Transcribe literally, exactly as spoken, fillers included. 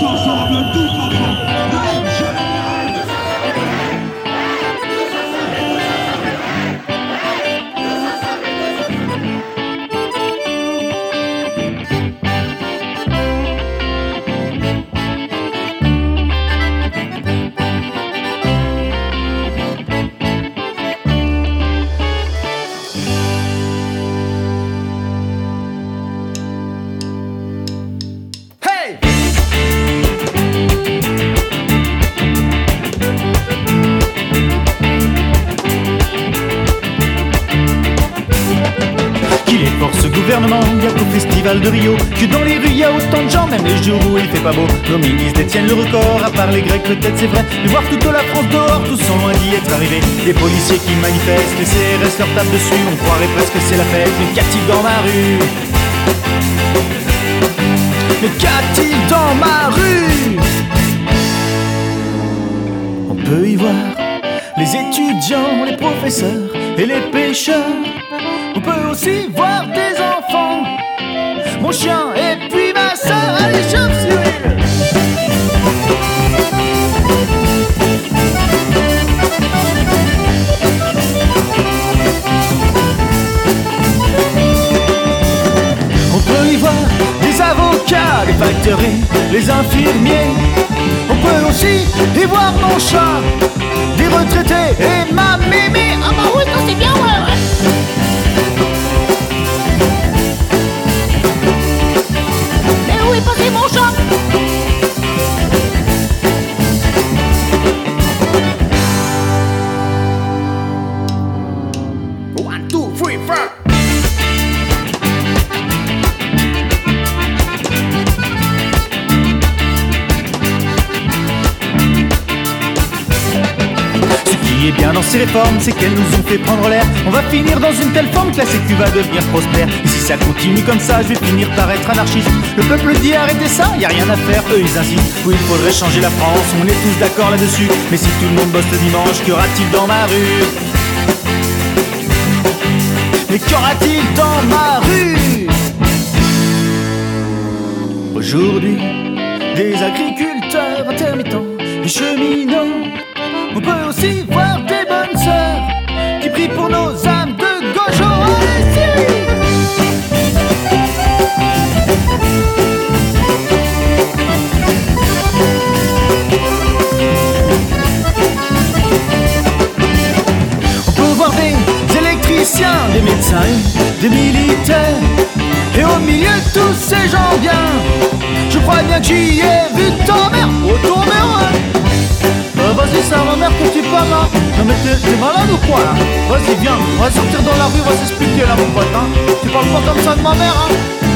ensemble, tous ensemble. Il y a qu'au festival de Rio que dans les rues il y a autant de gens, même les jours où il fait pas beau. Nos ministres détiennent le record, à part les Grecs peut-être c'est vrai. Mais voir toute la France dehors, tous sont loin d'y être arrivés. Des policiers qui manifestent, les C R S leur tapent dessus. On croirait presque que c'est la fête, mais qu'a-t-il dans ma rue? Mais qu'a-t-il dans ma rue? On peut y voir les étudiants, les professeurs et les pêcheurs. On peut aussi voir des enfants, mon chien et puis ma soeur. Allez, chauffe Cyril. On peut y voir des avocats, les factories, les infirmiers. On peut aussi y voir mon chat, des retraités et ma mémé. Ah bah oui, ça c'est bien, ouais. Où est passé mon chat? One, two, three, four. Ce qui est bien dans ces réformes, c'est qu'elles nous ont fait prendre l'air. On va finir dans une telle forme que la sécu va devenir prospère. Et si ça continue comme ça, je vais finir par être anarchiste. Le peuple dit arrêtez ça, y a rien à faire, eux ils insistent. Oui, il faudrait changer la France, on est tous d'accord là-dessus. Mais si tout le monde bosse le dimanche, qu'y aura-t-il dans ma rue? Mais qu'aura-t-il dans ma rue? Aujourd'hui, des agriculteurs intermittents, des cheminots. On peut aussi voir des bonnes sœurs qui prient pour nos âmes de gojo. Allez, Cyril! On peut voir des électriciens, des médecins, des militaires. Et au milieu de tous ces gens bien, je crois bien que j'y ai vu ta mère. Oh, ton mère, ouais. Euh, vas-y, ça ma mère que tu parles là. Non mais t'es, t'es malade ou quoi là? Vas-y, viens, on va sortir dans la rue, on va s'expliquer là mon pote, hein. Tu parles pas comme ça de ma mère, hein.